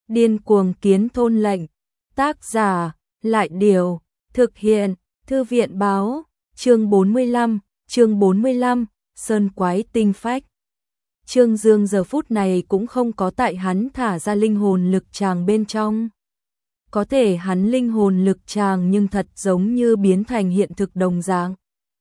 Điên cuồng kiến thôn lệnh. Tác giả, Lại Điều. Thực hiện, Thư viện báo. Chương 45, Sơn Quái Tinh Phách. Trương Dương giờ phút này cũng không có tại hắn thả ra linh hồn lực tràng bên trong. Có thể hắn linh hồn lực tràng nhưng thật giống như biến thành hiện thực đồng dạng.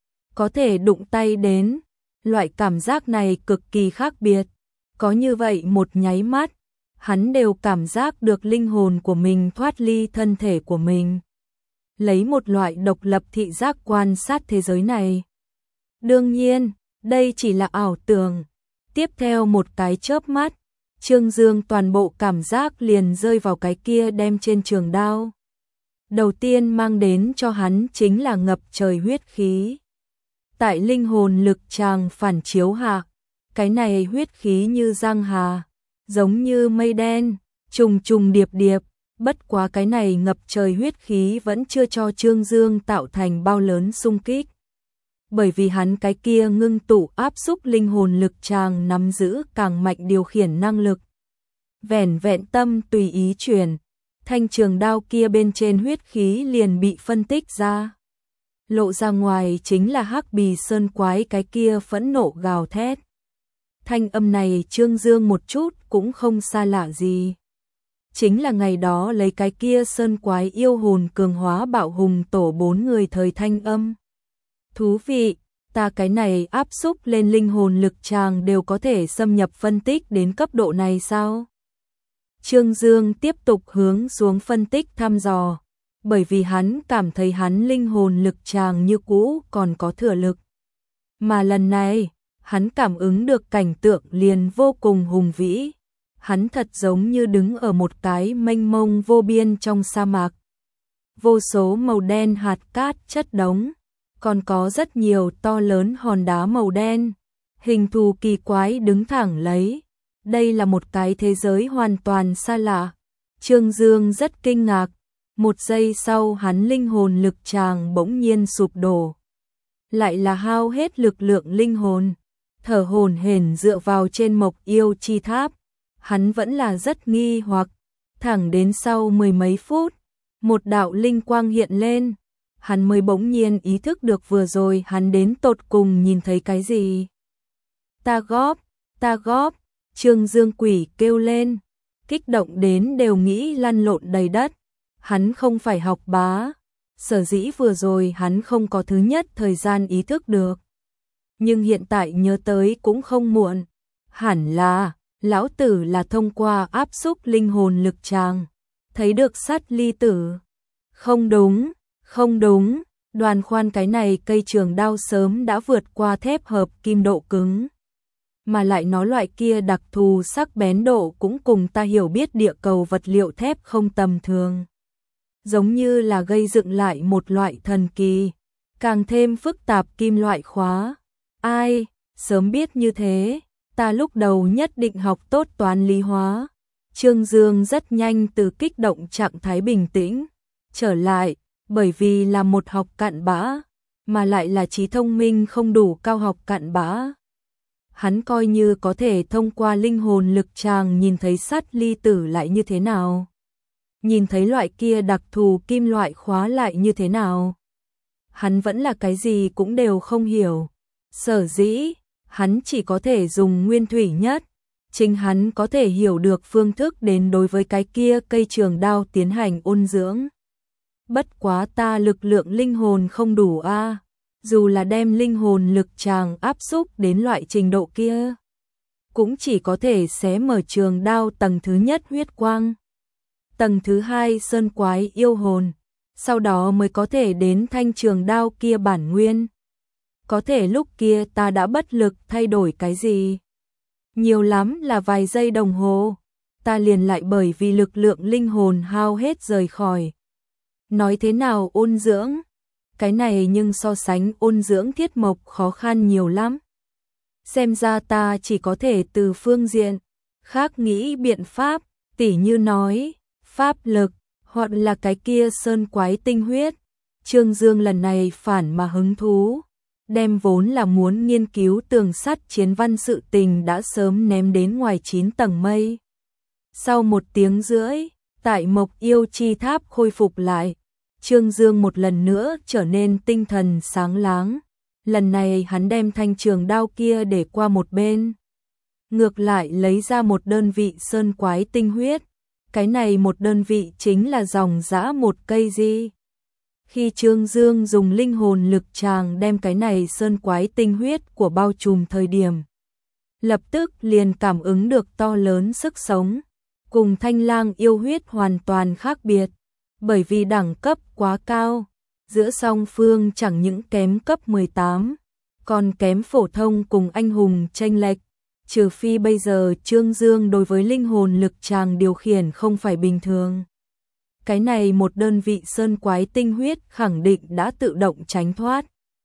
Có thể đụng tay đến, loại cảm giác này cực kỳ khác biệt. Có như vậy một nháy mắt, hắn đều cảm giác được linh hồn của mình thoát ly thân thể của mình. Lấy một loại độc lập thị giác quan sát thế giới này. Đương nhiên, đây chỉ là ảo tưởng. Tiếp theo một cái chớp mắt, Trương Dương toàn bộ cảm giác liền rơi vào cái kia đem trên trường đao. Đầu tiên mang đến cho hắn chính là ngập trời huyết khí. Tại linh hồn lực tràng phản chiếu hạ, cái này huyết khí như giang hà, giống như mây đen, trùng trùng điệp điệp, bất quá cái này ngập trời huyết khí vẫn chưa cho Trương Dương tạo thành bao lớn xung kích. Bởi vì hắn cái kia ngưng tụ áp xúc linh hồn lực tràng nắm giữ càng mạnh điều khiển năng lực. Vẻn vẹn tâm tùy ý chuyển, thanh trường đao kia bên trên huyết khí liền bị phân tích ra. Lộ ra ngoài chính là hắc bì sơn quái cái kia phẫn nộ gào thét. Thanh âm này Trương Dương một chút cũng không xa lạ gì. Chính là ngày đó lấy cái kia sơn quái yêu hồn cường hóa bạo hùng tổ 4 người thời thanh âm. Thú vị, ta cái này áp xúc lên linh hồn lực tràng đều có thể xâm nhập phân tích đến cấp độ này sao? Trương Dương tiếp tục hướng xuống phân tích thăm dò, bởi vì hắn cảm thấy hắn linh hồn lực tràng như cũ còn có thừa lực. Mà lần này, hắn cảm ứng được cảnh tượng liền vô cùng hùng vĩ. Hắn thật giống như đứng ở một cái mênh mông vô biên trong sa mạc. Vô số màu đen hạt cát chất đống, còn có rất nhiều to lớn hòn đá màu đen, hình thù kỳ quái đứng thẳng lấy. Đây là một cái thế giới hoàn toàn xa lạ. Trương Dương rất kinh ngạc, một giây sau hắn linh hồn lực tràng bỗng nhiên sụp đổ. Lại là hao hết lực lượng linh hồn, thở hổn hển dựa vào trên Mộc Yêu Chi Tháp. Hắn vẫn là rất nghi hoặc, thẳng đến sau 10 mấy phút, một đạo linh quang hiện lên, hắn mới bỗng nhiên ý thức được vừa rồi hắn đến tột cùng nhìn thấy cái gì. Ta góp, Trương Dương quỷ kêu lên, kích động đến đều nghĩ lăn lộn đầy đất. Hắn không phải học bá, sở dĩ vừa rồi hắn không có thứ nhất thời gian ý thức được. Nhưng hiện tại nhớ tới cũng không muộn, hẳn là lão tử là thông qua áp xúc linh hồn lực tràng thấy được sát ly tử. Không đúng, Đoàn Khoan cái này cây trường đao sớm đã vượt qua thép hợp kim độ cứng. Mà lại nó loại kia đặc thù sắc bén độ cũng cùng ta hiểu biết địa cầu vật liệu thép không tầm thường. Giống như là gây dựng lại một loại thần kỳ, càng thêm phức tạp kim loại khóa. Ai, sớm biết như thế, ta lúc đầu nhất định học tốt toán lý hóa. Trương Dương rất nhanh từ kích động trạng thái bình tĩnh trở lại, bởi vì là một học cặn bã, mà lại là trí thông minh không đủ cao học cặn bã. Hắn coi như có thể thông qua linh hồn lực tràng nhìn thấy sát ly tử lại như thế nào, nhìn thấy loại kia đặc thù kim loại khóa lại như thế nào. Hắn vẫn là cái gì cũng đều không hiểu. Sở dĩ, hắn chỉ có thể dùng nguyên thủy nhất. Chính hắn có thể hiểu được phương thức đến đối với cái kia cây trường đao tiến hành ôn dưỡng. Bất quá ta lực lượng linh hồn không đủ a, dù là đem linh hồn lực tràng áp xúc đến loại trình độ kia, cũng chỉ có thể xé mở trường đao tầng thứ nhất huyết quang, tầng thứ hai sơn quái yêu hồn, sau đó mới có thể đến thanh trường đao kia bản nguyên. Có thể lúc kia ta đã bất lực thay đổi cái gì. Nhiều lắm là vài giây đồng hồ, ta liền lại bởi vì lực lượng linh hồn hao hết rời khỏi. Nói thế nào ôn dưỡng? Cái này nhưng so sánh ôn dưỡng thiết mộc khó khăn nhiều lắm. Xem ra ta chỉ có thể từ phương diện khác nghĩ biện pháp, tỉ như nói, pháp lực, hoặc là cái kia sơn quái tinh huyết. Trương Dương lần này phản mà hứng thú, đem vốn là muốn nghiên cứu tường sắt chiến văn sự tình đã sớm ném đến ngoài 9 tầng mây. Sau 1 tiếng rưỡi, tại Mộc Yêu Chi Tháp khôi phục lại, Trương Dương một lần nữa trở nên tinh thần sáng láng. Lần này hắn đem thanh trường đao kia để qua một bên. Ngược lại lấy ra một đơn vị sơn quái tinh huyết. Cái này một đơn vị chính là dòng dã 1 cây di. Khi Trương Dương dùng linh hồn lực tràng đem cái này sơn quái tinh huyết của bao trùm thời điểm, lập tức liền cảm ứng được to lớn sức sống, cùng thanh lang yêu huyết hoàn toàn khác biệt, bởi vì đẳng cấp quá cao, giữa song phương chẳng những kém cấp 18, còn kém phổ thông cùng anh hùng chênh lệch, trừ phi bây giờ Trương Dương đối với linh hồn lực tràng điều khiển không phải bình thường. Cái này một đơn vị sơn quái tinh huyết khẳng định đã tự động tránh thoát.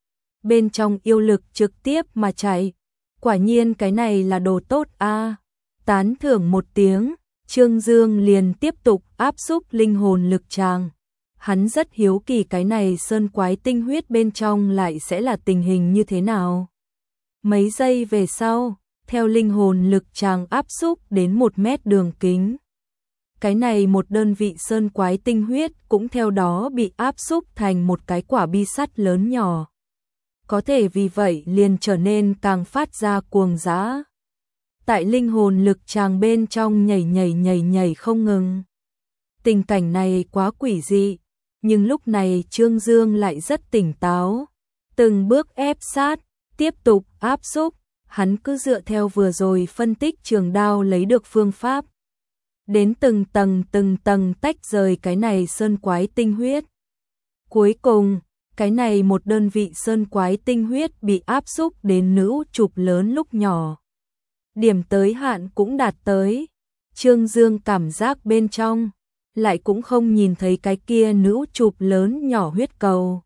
Bên trong yêu lực trực tiếp mà chạy. Quả nhiên cái này là đồ tốt a. Tán thưởng một tiếng, Trương Dương liền tiếp tục áp xúc linh hồn lực tràng. Hắn rất hiếu kỳ cái này sơn quái tinh huyết bên trong lại sẽ là tình hình như thế nào. Mấy giây về sau, theo linh hồn lực tràng áp xúc đến 1 mét đường kính, cái này một đơn vị sơn quái tinh huyết cũng theo đó bị áp xúc thành một cái quả bi sắt lớn nhỏ. Có thể vì vậy liền trở nên càng phát ra cuồng dã. Tại linh hồn lực tràng bên trong nhảy không ngừng. Tình cảnh này quá quỷ dị, nhưng lúc này Trương Dương lại rất tỉnh táo. Từng bước ép sát, tiếp tục áp xúc, hắn cứ dựa theo vừa rồi phân tích trường đao lấy được phương pháp. Đến từng tầng tách rời cái này sơn quái tinh huyết. Cuối cùng, cái này một đơn vị sơn quái tinh huyết bị áp xúc đến nữ chụp lớn lúc nhỏ. Điểm tới hạn cũng đạt tới. Trương Dương cảm giác bên trong, lại cũng không nhìn thấy cái kia nữ chụp lớn nhỏ huyết cầu,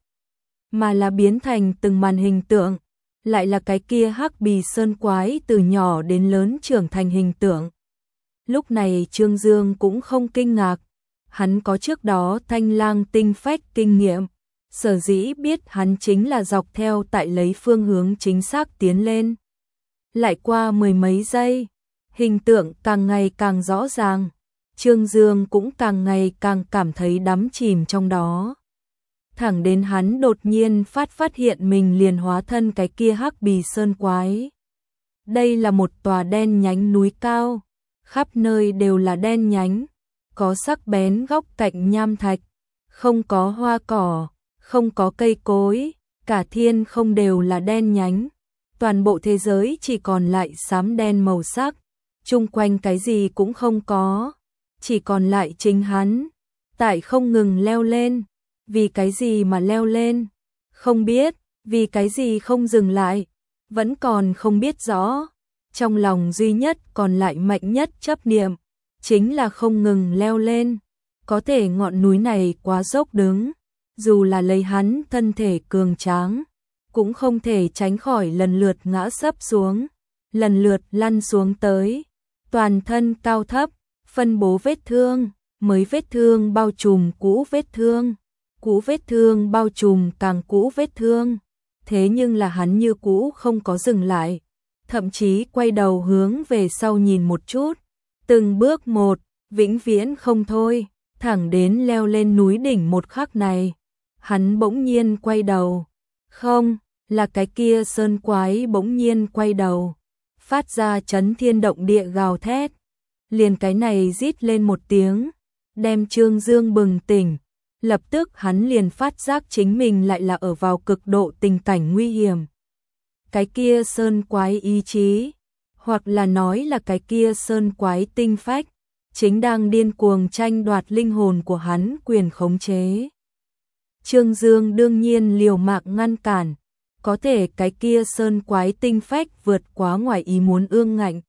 mà là biến thành từng màn hình tượng, lại là cái kia hắc bì sơn quái từ nhỏ đến lớn trưởng thành hình tượng. Lúc này Trương Dương cũng không kinh ngạc, hắn có trước đó thanh lang tinh phách kinh nghiệm, sở dĩ biết hắn chính là dọc theo tại lấy phương hướng chính xác tiến lên. Lại qua 10 mấy giây, hình tượng càng ngày càng rõ ràng, Trương Dương cũng càng ngày càng cảm thấy đắm chìm trong đó. Thẳng đến hắn đột nhiên phát hiện mình liền hóa thân cái kia hắc bì sơn quái. Đây là một tòa đen nhánh núi cao, khắp nơi đều là đen nhánh, có sắc bén góc cạnh nham thạch, không có hoa cỏ, không có cây cối, cả thiên không đều là đen nhánh. Toàn bộ thế giới chỉ còn lại xám đen màu sắc, chung quanh cái gì cũng không có, chỉ còn lại chính hắn, tại không ngừng leo lên. Vì cái gì mà leo lên? Không biết, vì cái gì không dừng lại? Vẫn còn không biết rõ. Trong lòng duy nhất còn lại mạnh nhất chấp niệm, chính là không ngừng leo lên. Có thể ngọn núi này quá dốc đứng, dù là lấy hắn thân thể cường tráng, cũng không thể tránh khỏi lần lượt ngã sấp xuống, lần lượt lăn xuống tới. Toàn thân cao thấp, phân bố vết thương, mới vết thương bao trùm cũ vết thương. Cũ vết thương bao trùm càng cũ vết thương, thế nhưng là hắn như cũ không có dừng lại, thậm chí quay đầu hướng về sau nhìn một chút, từng bước một, vĩnh viễn không thôi, thẳng đến leo lên núi đỉnh một khắc này, hắn bỗng nhiên quay đầu, không, là cái kia sơn quái bỗng nhiên quay đầu, phát ra chấn thiên động địa gào thét, liền cái này rít lên một tiếng, đem Trương Dương bừng tỉnh. Lập tức hắn liền phát giác chính mình lại là ở vào cực độ tình cảnh nguy hiểm. Cái kia sơn quái ý chí, hoặc là nói là cái kia sơn quái tinh phách, chính đang điên cuồng tranh đoạt linh hồn của hắn quyền khống chế. Trương Dương đương nhiên liều mạng ngăn cản, có thể cái kia sơn quái tinh phách vượt quá ngoài ý muốn ương ngạnh.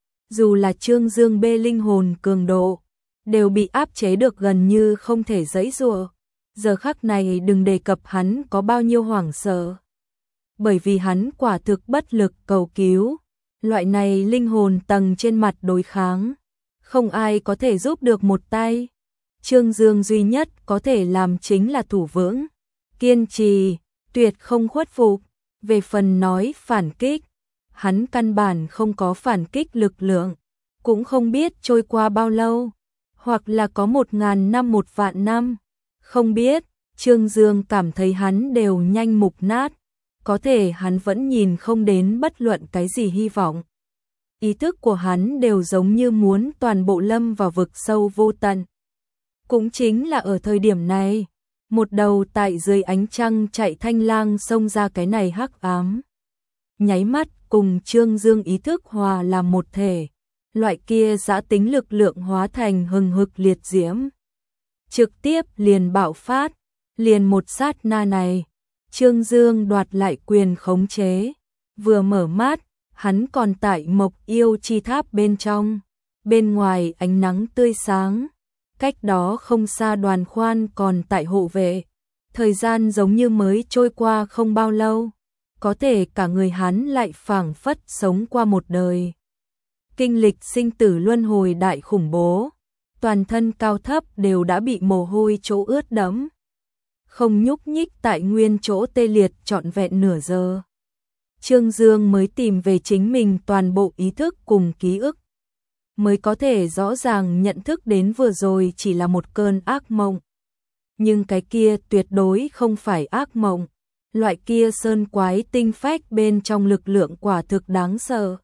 Dù là Trương Dương bê linh hồn cường độ, đều bị áp chế được gần như không thể giãy giụa. Giờ khắc này đừng đề cập hắn có bao nhiêu hoảng sợ. Bởi vì hắn quả thực bất lực cầu cứu. Loại này linh hồn tầng trên mặt đối kháng, không ai có thể giúp được một tay. Trương Dương duy nhất có thể làm chính là thủ vững, kiên trì, tuyệt không khuất phục. Về phần nói phản kích, hắn căn bản không có phản kích lực lượng, cũng không biết trôi qua bao lâu, hoặc là có 1000 năm 1.000 năm, không biết. Trương Dương cảm thấy hắn đều nhanh mục nát, có thể hắn vẫn nhìn không đến bất luận cái gì hy vọng. Ý thức của hắn đều giống như muốn toàn bộ lâm vào vực sâu vô tận. Cũng chính là ở thời điểm này, một đầu tại dưới ánh trăng chạy thanh lang xông ra cái này hắc ám. Nháy mắt cùng Trương Dương ý thức hòa làm một thể, loại kia dã tính lực lượng hóa thành hừng hực liệt diễm. Trực tiếp liền bạo phát, liền một sát na này, Trương Dương đoạt lại quyền khống chế, vừa mở mắt, hắn còn tại Mộc Yêu Chi Tháp bên trong, bên ngoài ánh nắng tươi sáng, cách đó không xa Đoàn Khoan còn tại hộ vệ, thời gian giống như mới trôi qua không bao lâu, có thể cả người hắn lại phảng phất sống qua một đời. Kinh lịch sinh tử luân hồi đại khủng bố, toàn thân cao thấp đều đã bị mồ hôi chỗ ướt đẫm, không nhúc nhích tại nguyên chỗ tê liệt trọn vẹn nửa giờ. Trương Dương mới tìm về chính mình toàn bộ ý thức cùng ký ức, mới có thể rõ ràng nhận thức đến vừa rồi chỉ là một cơn ác mộng. Nhưng cái kia tuyệt đối không phải ác mộng, loại kia sơn quái tinh phách bên trong lực lượng quả thực đáng sợ.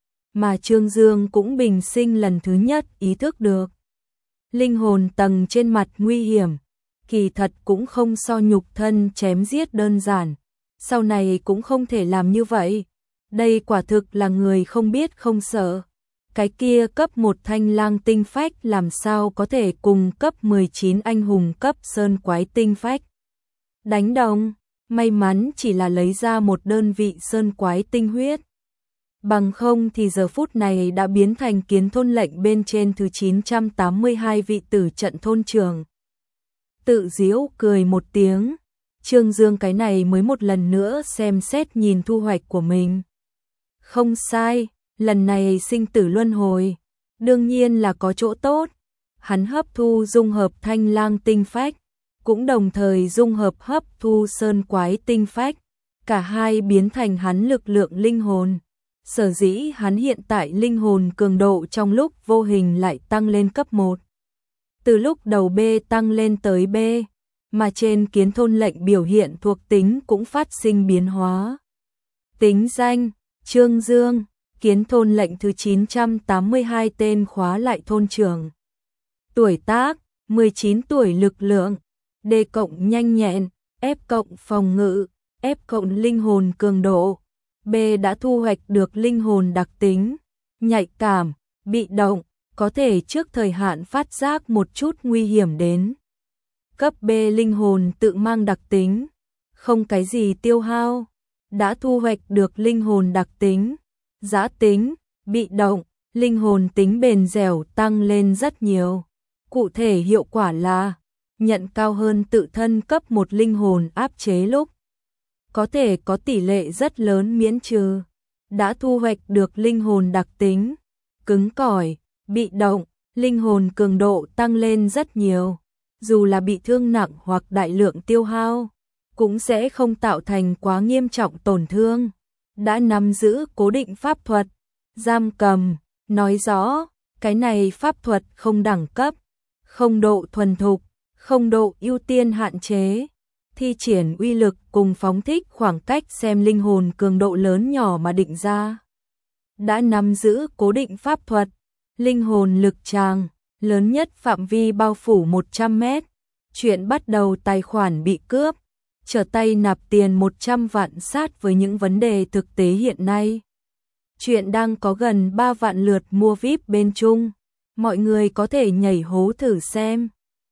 Mà Trương Dương cũng bình sinh lần thứ nhất ý thức được. Linh hồn tầng trên mặt nguy hiểm, kỳ thật cũng không so nhục thân chém giết đơn giản, sau này cũng không thể làm như vậy. Đây quả thực là người không biết không sợ. Cái kia cấp 1 thanh lang tinh phách làm sao có thể cùng cấp 19 anh hùng cấp sơn quái tinh phách đánh đồng, may mắn chỉ là lấy ra một đơn vị sơn quái tinh huyết. Bằng không thì giờ phút này đã biến thành Kiến Thôn lệnh bên trên thứ 982 vị tử trận thôn trưởng. Tự giễu cười một tiếng, Trương Dương cái này mới một lần nữa xem xét nhìn thu hoạch của mình. Không sai, lần này sinh tử luân hồi, đương nhiên là có chỗ tốt. Hắn hấp thu dung hợp thanh lang tinh phách, cũng đồng thời dung hợp hấp thu sơn quái tinh phách, cả hai biến thành hắn lực lượng linh hồn. Sở dĩ hắn hiện tại linh hồn cường độ trong lúc vô hình lại tăng lên cấp 1. Từ lúc đầu B tăng lên tới B, mà trên Kiến Thôn lệnh biểu hiện thuộc tính cũng phát sinh biến hóa. Tính danh, Trương Dương, Kiến Thôn lệnh thứ 982 tên khóa lại thôn trưởng. Tuổi tác, 19 tuổi lực lượng, D cộng nhanh nhẹn, F cộng phòng ngự, F cộng linh hồn cường độ. B đã thu hoạch được linh hồn đặc tính, nhạy cảm, bị động, có thể trước thời hạn phát giác một chút nguy hiểm đến. Cấp B linh hồn tự mang đặc tính, không cái gì tiêu hao, đã thu hoạch được linh hồn đặc tính, dã tính, bị động, linh hồn tính bền dẻo tăng lên rất nhiều. Cụ thể hiệu quả là nhận cao hơn tự thân cấp 1 linh hồn áp chế lúc, có thể có tỷ lệ rất lớn miễn trừ. Đã thu hoạch được linh hồn đặc tính, cứng cỏi, bị động, linh hồn cường độ tăng lên rất nhiều. Dù là bị thương nặng hoặc đại lượng tiêu hao, cũng sẽ không tạo thành quá nghiêm trọng tổn thương. Đã nắm giữ cố định pháp thuật, giam cầm, nói rõ, cái này pháp thuật không đẳng cấp, không độ thuần thục, không độ ưu tiên hạn chế. Thi triển uy lực cùng phóng thích khoảng cách xem linh hồn cường độ lớn nhỏ mà định ra. Đã nắm giữ cố định pháp thuật, linh hồn lực tràng, lớn nhất phạm vi bao phủ 100 mét. Chuyện bắt đầu tài khoản bị cướp, trở tay nạp tiền 100 vạn sát với những vấn đề thực tế hiện nay. Chuyện đang có gần 3 vạn lượt mua VIP bên chung, mọi người có thể nhảy hố thử xem.